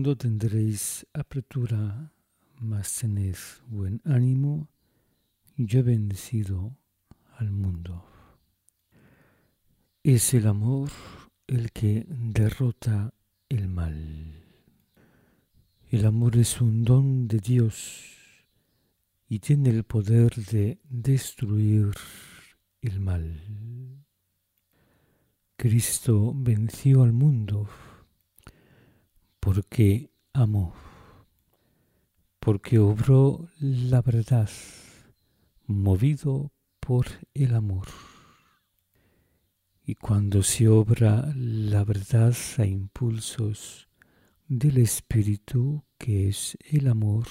mundo tendréis apertura, mas tened buen ánimo, yo he vencido al mundo. Es el amor el que derrota el mal. El amor es un don de Dios y tiene el poder de destruir el mal. Cristo venció al mundo porque amó, porque obró la verdad, movido por el amor. Y cuando se obra la verdad a impulsos del Espíritu, que es el amor,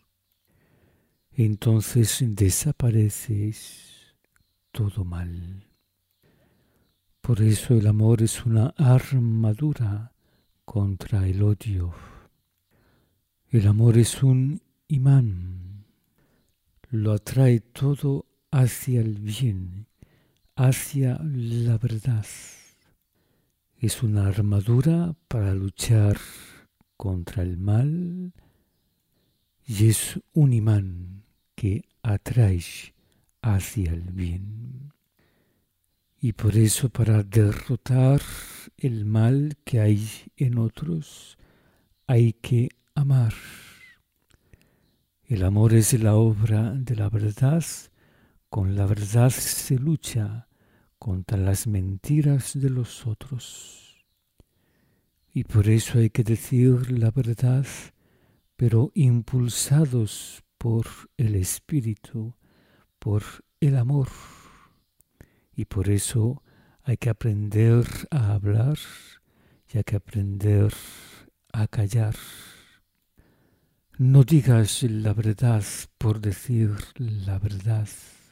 entonces desaparece todo mal. Por eso el amor es una armadura contra el odio. El amor es un imán, lo atrae todo hacia el bien, hacia la verdad. Es una armadura para luchar contra el mal y es un imán que atrae hacia el bien. Y por eso, para derrotar el mal que hay en otros, hay que amar. El amor es la obra de la verdad. Con la verdad se lucha contra las mentiras de los otros. Y por eso hay que decir la verdad, pero impulsados por el Espíritu, por el amor. Y por eso hay que aprender a hablar y hay que aprender a callar. No digas la verdad por decir la verdad.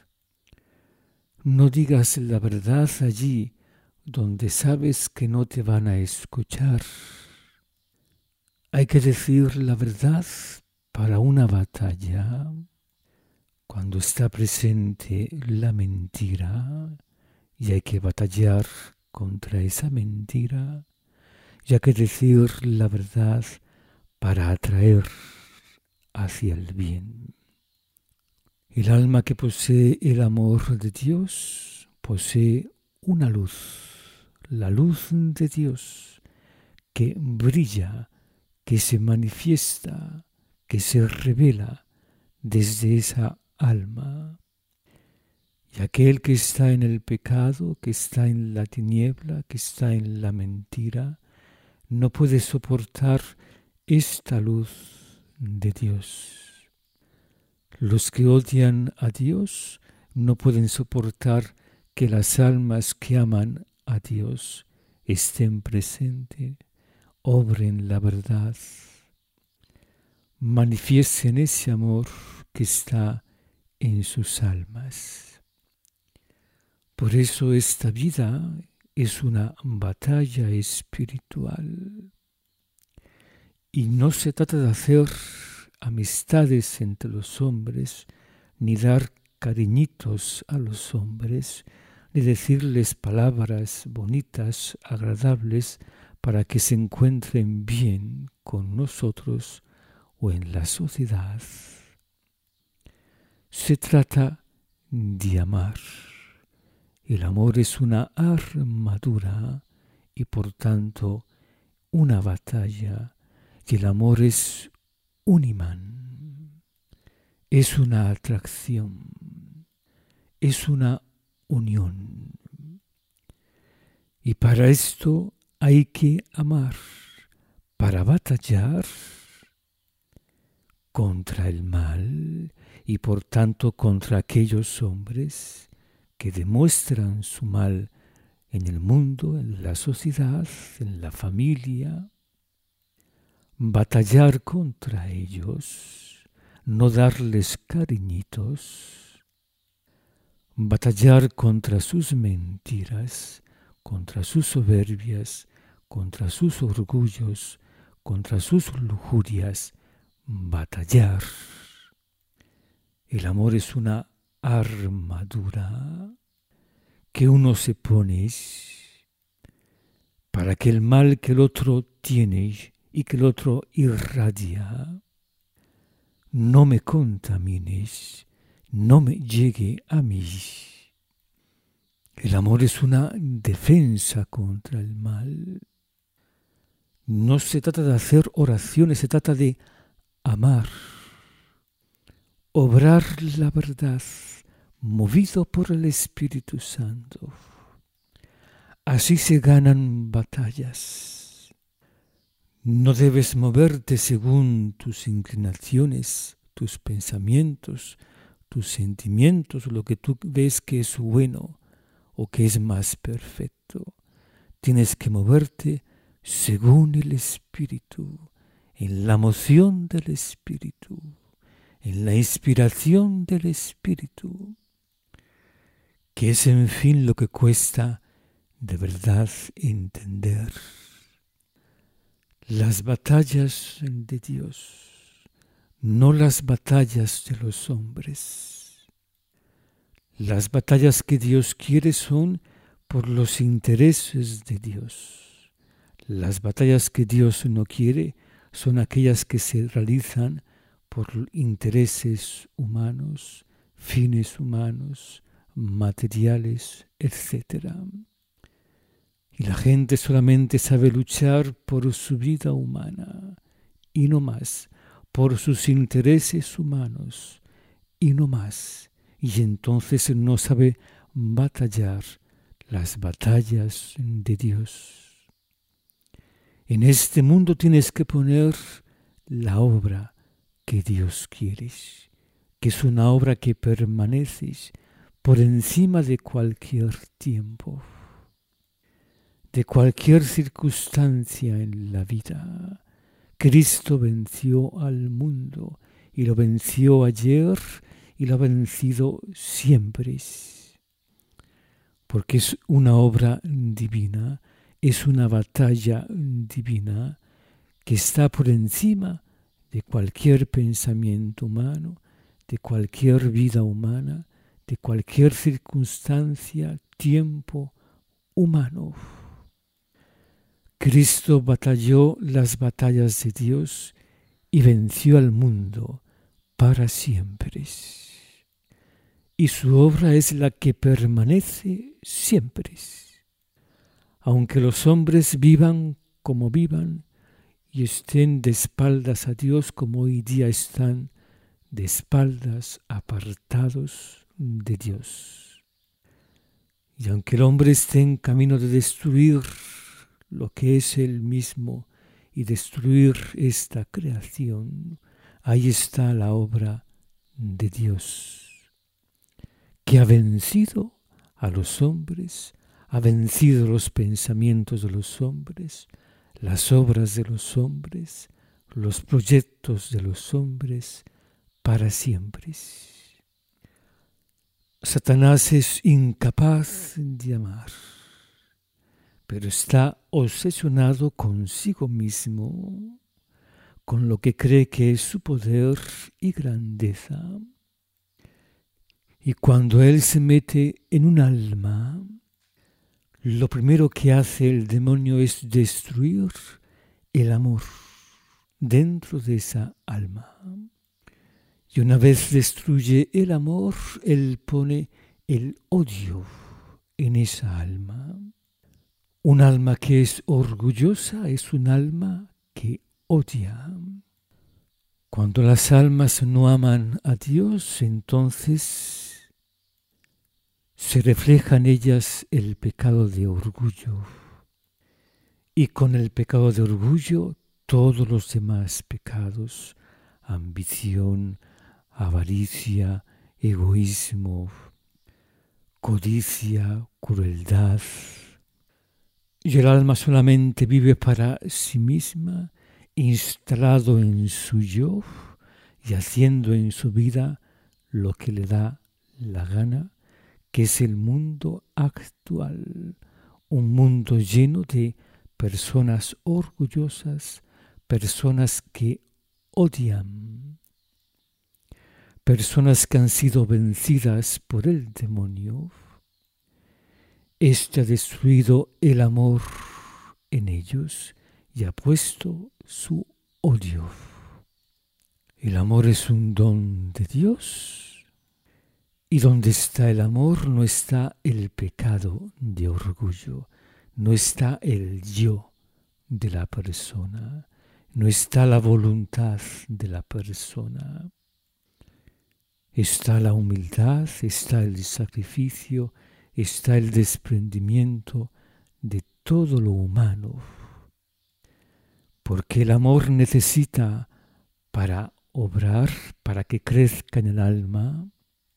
No digas la verdad allí donde sabes que no te van a escuchar. Hay que decir la verdad para una batalla. Cuando está presente la mentira, y hay que batallar contra esa mentira, y hay que decir la verdad para atraer hacia el bien. El alma que posee el amor de Dios posee una luz, la luz de Dios, que brilla, que se manifiesta, que se revela desde esa alma. Y aquel que está en el pecado, que está en la tiniebla, que está en la mentira, no puede soportar esta luz de Dios. Los que odian a Dios no pueden soportar que las almas que aman a Dios estén presentes, obren la verdad, manifiesten ese amor que está en sus almas. Por eso esta vida es una batalla espiritual. Y no se trata de hacer amistades entre los hombres, ni dar cariñitos a los hombres, ni decirles palabras bonitas, agradables, para que se encuentren bien con nosotros o en la sociedad. Se trata de amar. El amor es una armadura y por tanto una batalla. Y el amor es un imán, es una atracción, es una unión. Y para esto hay que amar, para batallar contra el mal y por tanto contra aquellos hombres que demuestran su mal en el mundo, en la sociedad, en la familia. Batallar contra ellos, no darles cariñitos, batallar contra sus mentiras, contra sus soberbias, contra sus orgullos, contra sus lujurias, batallar. El amor es una armadura que uno se pone para que el mal que el otro tiene y que el otro irradia. No me contamines, no me llegue a mí. El amor es una defensa contra el mal. No se trata de hacer oraciones, se trata de amar, obrar la verdad, movido por el Espíritu Santo. Así se ganan batallas. No debes moverte según tus inclinaciones, tus pensamientos, tus sentimientos, lo que tú ves que es bueno o que es más perfecto. Tienes que moverte según el Espíritu, en la moción del Espíritu, en la inspiración del Espíritu, que es en fin lo que cuesta de verdad entender. Las batallas de Dios, no las batallas de los hombres. Las batallas que Dios quiere son por los intereses de Dios. Las batallas que Dios no quiere son aquellas que se realizan por intereses humanos, fines humanos, materiales, etc. Y la gente solamente sabe luchar por su vida humana y no más, por sus intereses humanos y no más. Y entonces no sabe batallar las batallas de Dios. En este mundo tienes que poner la obra que Dios quiere, que es una obra que permanece por encima de cualquier tiempo, de cualquier circunstancia en la vida. Cristo venció al mundo y lo venció ayer y lo ha vencido siempre, porque es una obra divina. Es una batalla divina que está por encima de cualquier pensamiento humano, de cualquier vida humana, de cualquier circunstancia, tiempo humano. Cristo batalló las batallas de Dios y venció al mundo para siempre. Y su obra es la que permanece siempre. Aunque los hombres vivan como vivan y estén de espaldas a Dios como hoy día están de espaldas apartados de Dios. Y aunque el hombre esté en camino de destruir lo que es él mismo y destruir esta creación, ahí está la obra de Dios, que ha vencido a los hombres, ha vencido los pensamientos de los hombres, las obras de los hombres, los proyectos de los hombres para siempre. Satanás es incapaz de amar, pero está obsesionado consigo mismo, con lo que cree que es su poder y grandeza. Y cuando él se mete en un alma, lo primero que hace el demonio es destruir el amor dentro de esa alma. Y una vez destruye el amor, él pone el odio en esa alma. Un alma que es orgullosa es un alma que odia. Cuando las almas no aman a Dios, entonces se refleja en ellas el pecado de orgullo. Y con el pecado de orgullo, todos los demás pecados, ambición, avaricia, egoísmo, codicia, crueldad. Y el alma solamente vive para sí misma, instalado en su yo y haciendo en su vida lo que le da la gana, que es el mundo actual, un mundo lleno de personas orgullosas, personas que odian, personas que han sido vencidas por el demonio. Este ha destruido el amor en ellos y ha puesto su odio. El amor es un don de Dios, y donde está el amor no está el pecado de orgullo, no está el yo de la persona, no está la voluntad de la persona. Está la humildad, está el sacrificio, está el desprendimiento de todo lo humano. Porque el amor necesita para obrar, para que crezca en el alma,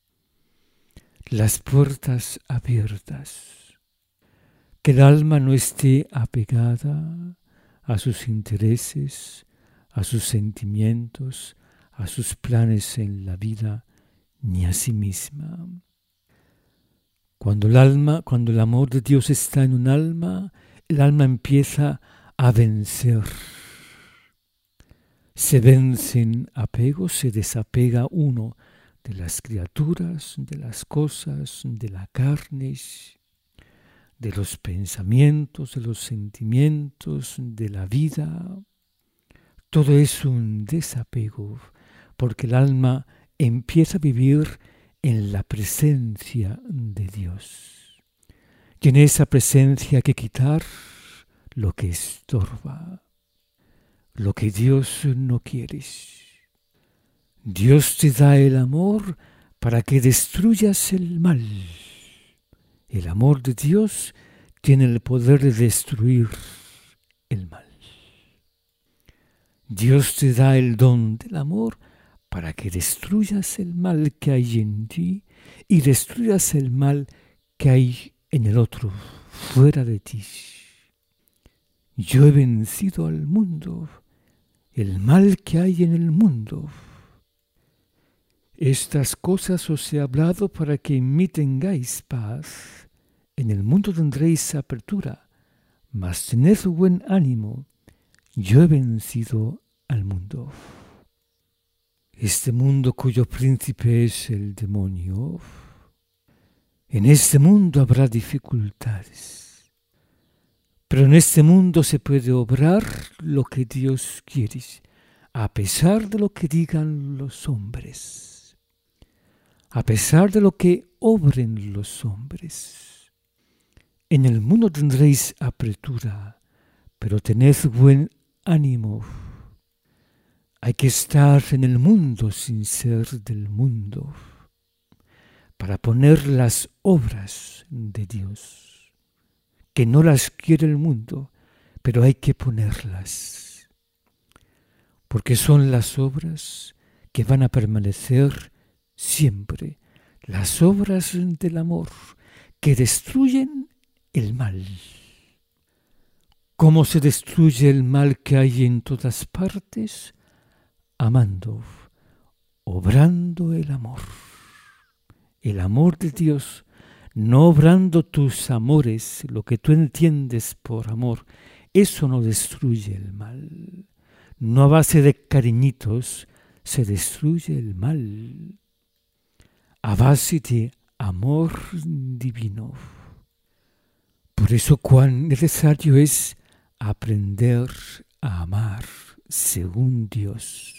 las puertas abiertas. Que el alma no esté apegada a sus intereses, a sus sentimientos, a sus planes en la vida, ni a sí misma. Cuando el amor de Dios está en un alma, el alma empieza a vencer. Se vencen apegos, se desapega uno de las criaturas, de las cosas, de la carne, de los pensamientos, de los sentimientos, de la vida. Todo es un desapego, porque el alma empieza a vivir en la presencia de Dios. Y en esa presencia hay que quitar lo que estorba, lo que Dios no quiere. Dios te da el amor para que destruyas el mal. El amor de Dios tiene el poder de destruir el mal. Dios te da el don del amor para que destruyas el mal que hay en ti y destruyas el mal que hay en el otro, fuera de ti. Yo he vencido al mundo, el mal que hay en el mundo. Estas cosas os he hablado para que en mí tengáis paz. En el mundo tendréis apertura, mas tened buen ánimo. Yo he vencido al mundo. Este mundo cuyo príncipe es el demonio, en este mundo habrá dificultades, pero en este mundo se puede obrar lo que Dios quiere, a pesar de lo que digan los hombres, a pesar de lo que obren los hombres. En el mundo tendréis apertura, pero tened buen ánimo. Hay que estar en el mundo sin ser del mundo, para poner las obras de Dios, que no las quiere el mundo, pero hay que ponerlas, porque son las obras que van a permanecer siempre, las obras del amor, que destruyen el mal. ¿Cómo se destruye el mal que hay en todas partes? Amando, obrando el amor de Dios, no obrando tus amores, lo que tú entiendes por amor. Eso no destruye el mal. No a base de cariñitos se destruye el mal. A base de amor divino. Por eso cuán necesario es aprender a amar según Dios.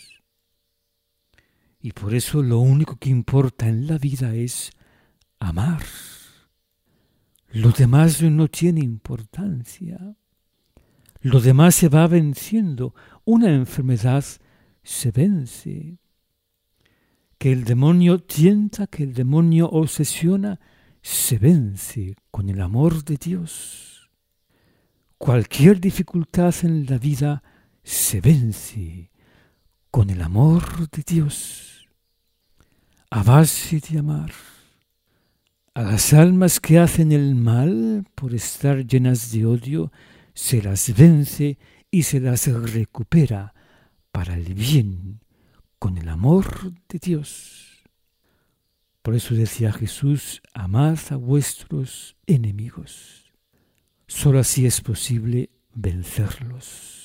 Y por eso lo único que importa en la vida es amar. Lo demás no tiene importancia. Lo demás se va venciendo. Una enfermedad se vence. Que el demonio tienta, que el demonio obsesiona, se vence con el amor de Dios. Cualquier dificultad en la vida se vence con el amor de Dios. A base de amar a las almas que hacen el mal por estar llenas de odio, se las vence y se las recupera para el bien con el amor de Dios. Por eso decía Jesús, amad a vuestros enemigos. Solo así es posible vencerlos.